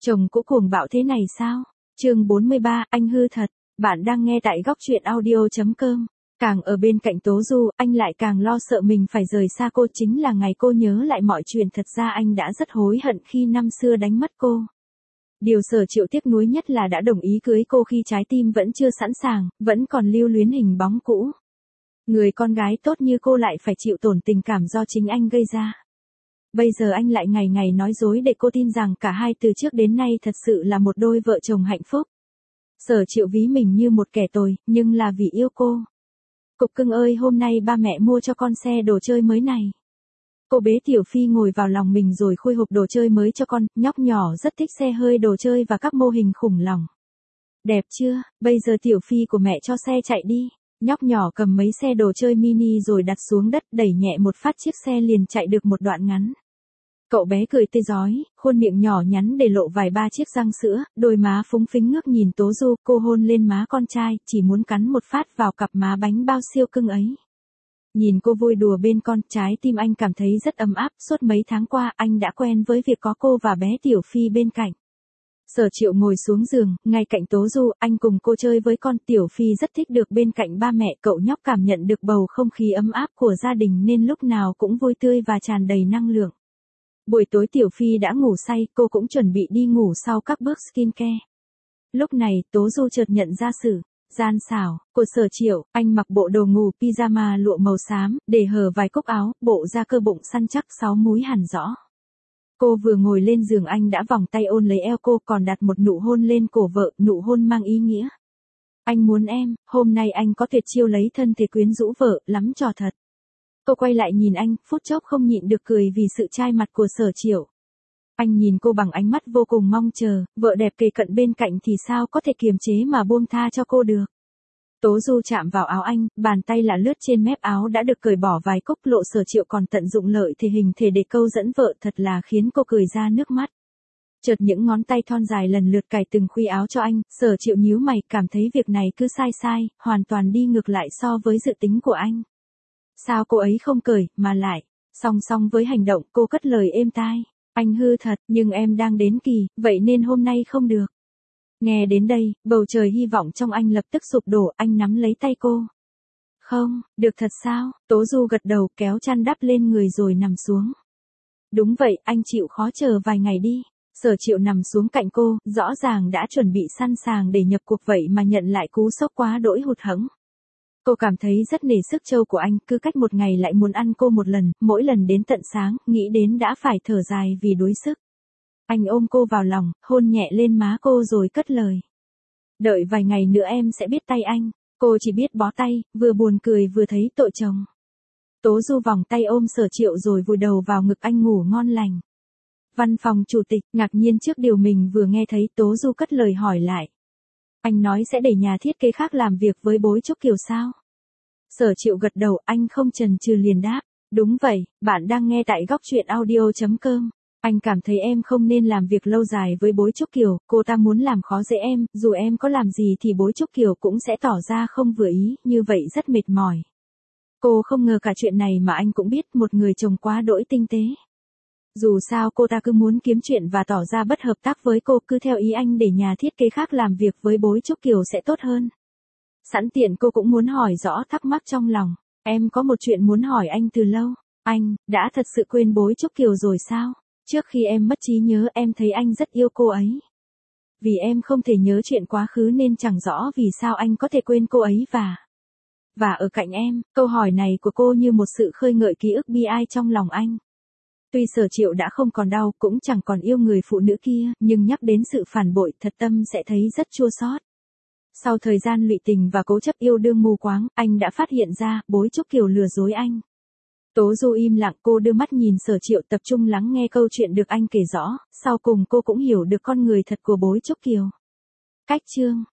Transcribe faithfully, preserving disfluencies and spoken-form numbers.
Chồng cũ cuồng bạo thế này sao? Chương bốn mươi ba, anh hư thật. Bạn đang nghe tại góc truyện audio chấm com. Càng ở bên cạnh Tố Du, anh lại càng lo sợ mình phải rời xa cô, chính là ngày cô nhớ lại mọi chuyện. Thật ra anh đã rất hối hận khi năm xưa đánh mất cô. Điều Sở Triệu tiếc nuối nhất là đã đồng ý cưới cô khi trái tim vẫn chưa sẵn sàng, vẫn còn lưu luyến hình bóng cũ. Người con gái tốt như cô lại phải chịu tổn tình cảm do chính anh gây ra. Bây giờ anh lại ngày ngày nói dối để cô tin rằng cả hai từ trước đến nay thật sự là một đôi vợ chồng hạnh phúc. Sở Triệu ví mình như một kẻ tồi, nhưng là vì yêu cô. Cục cưng ơi, hôm nay ba mẹ mua cho con xe đồ chơi mới này. Cô bế Tiểu Phi ngồi vào lòng mình rồi khui hộp đồ chơi mới cho con, nhóc nhỏ rất thích xe hơi, đồ chơi và các mô hình khủng long. Đẹp chưa, bây giờ Tiểu Phi của mẹ cho xe chạy đi. Nhóc nhỏ cầm mấy xe đồ chơi mini rồi đặt xuống đất, đẩy nhẹ một phát chiếc xe liền chạy được một đoạn ngắn. Cậu bé cười tươi rói, khuôn miệng nhỏ nhắn để lộ vài ba chiếc răng sữa, đôi má phúng phính ngước nhìn Tố Du, cô hôn lên má con trai, chỉ muốn cắn một phát vào cặp má bánh bao siêu cưng ấy. Nhìn cô vui đùa bên con, trái tim anh cảm thấy rất ấm áp, suốt mấy tháng qua anh đã quen với việc có cô và bé Tiểu Phi bên cạnh. Sở Triệu ngồi xuống giường, ngay cạnh Tố Du, anh cùng cô chơi với con. Tiểu Phi rất thích được bên cạnh ba mẹ, cậu nhóc cảm nhận được bầu không khí ấm áp của gia đình nên lúc nào cũng vui tươi và tràn đầy năng lượng. Buổi tối Tiểu Phi đã ngủ say, cô cũng chuẩn bị đi ngủ sau các bước skincare. Lúc này, Tố Du chợt nhận ra sự gian xảo của Sở Triệu. Anh mặc bộ đồ ngủ pyjama lụa màu xám, để hở vài cúc áo, bộ da cơ bụng săn chắc, sáu múi hằn rõ. Cô vừa ngồi lên giường anh đã vòng tay ôm lấy eo cô, còn đặt một nụ hôn lên cổ vợ, nụ hôn mang ý nghĩa. Anh muốn em, hôm nay anh có tuyệt chiêu lấy thân thể quyến rũ vợ, lắm trò thật. Cô quay lại nhìn anh, phút chốc không nhịn được cười vì sự chai mặt của Sở Triệu. Anh nhìn cô bằng ánh mắt vô cùng mong chờ, vợ đẹp kề cận bên cạnh thì sao có thể kiềm chế mà buông tha cho cô được. Tố Du chạm vào áo anh, bàn tay là lướt trên mép áo đã được cởi bỏ vài cúc, lộ Sở Triệu còn tận dụng lợi thể hình thể để câu dẫn vợ, thật là khiến cô cười ra nước mắt. Chợt những ngón tay thon dài lần lượt cài từng khuy áo cho anh, Sở Triệu nhíu mày, cảm thấy việc này cứ sai sai, hoàn toàn đi ngược lại so với dự tính của anh. Sao cô ấy không cởi, mà lại, song song với hành động cô cất lời êm tai. Anh hư thật, nhưng em đang đến kỳ, vậy nên hôm nay không được. Nghe đến đây, bầu trời hy vọng trong anh lập tức sụp đổ, anh nắm lấy tay cô. Không, được thật sao? Tố Du gật đầu, kéo chăn đắp lên người rồi nằm xuống. Đúng vậy, anh chịu khó chờ vài ngày đi. Sở Triệu nằm xuống cạnh cô, rõ ràng đã chuẩn bị sẵn sàng để nhập cuộc vậy mà nhận lại cú sốc quá đỗi hụt hẫng. Cô cảm thấy rất nể sức trâu của anh, cứ cách một ngày lại muốn ăn cô một lần, mỗi lần đến tận sáng, nghĩ đến đã phải thở dài vì đuối sức. Anh ôm cô vào lòng, hôn nhẹ lên má cô rồi cất lời. Đợi vài ngày nữa em sẽ biết tay anh. Cô chỉ biết bó tay, vừa buồn cười vừa thấy tội chồng. Tố Du vòng tay ôm Sở Triệu rồi vùi đầu vào ngực anh ngủ ngon lành. Văn phòng chủ tịch ngạc nhiên trước điều mình vừa nghe thấy, Tố Du cất lời hỏi lại. Anh nói sẽ để nhà thiết kế khác làm việc với bối Trúc Kiều sao? Sở Triệu gật đầu, anh không chần chừ liền đáp. Đúng vậy, bạn đang nghe tại góc truyện audio chấm com. Anh cảm thấy em không nên làm việc lâu dài với bối Trúc Kiều, cô ta muốn làm khó dễ em, dù em có làm gì thì bối Trúc Kiều cũng sẽ tỏ ra không vừa ý, như vậy rất mệt mỏi. Cô không ngờ cả chuyện này mà anh cũng biết, một người chồng quá đỗi tinh tế. Dù sao cô ta cứ muốn kiếm chuyện và tỏ ra bất hợp tác với cô, cứ theo ý anh để nhà thiết kế khác làm việc với bối Trúc Kiều sẽ tốt hơn. Sẵn tiện cô cũng muốn hỏi rõ thắc mắc trong lòng. Em có một chuyện muốn hỏi anh từ lâu. Anh, đã thật sự quên bối Trúc Kiều rồi sao? Trước khi em mất trí nhớ em thấy anh rất yêu cô ấy. Vì em không thể nhớ chuyện quá khứ nên chẳng rõ vì sao anh có thể quên cô ấy và... Và ở cạnh em, câu hỏi này của cô như một sự khơi gợi ký ức bi ai trong lòng anh. Tuy Sở Triệu đã không còn đau, cũng chẳng còn yêu người phụ nữ kia, nhưng nhắc đến sự phản bội, thật tâm sẽ thấy rất chua xót. Sau thời gian lụy tình và cố chấp yêu đương mù quáng, anh đã phát hiện ra, bối Trúc Kiều lừa dối anh. Tố Du im lặng, cô đưa mắt nhìn Sở Triệu tập trung lắng nghe câu chuyện được anh kể rõ, sau cùng cô cũng hiểu được con người thật của bối Trúc Kiều. Cách chương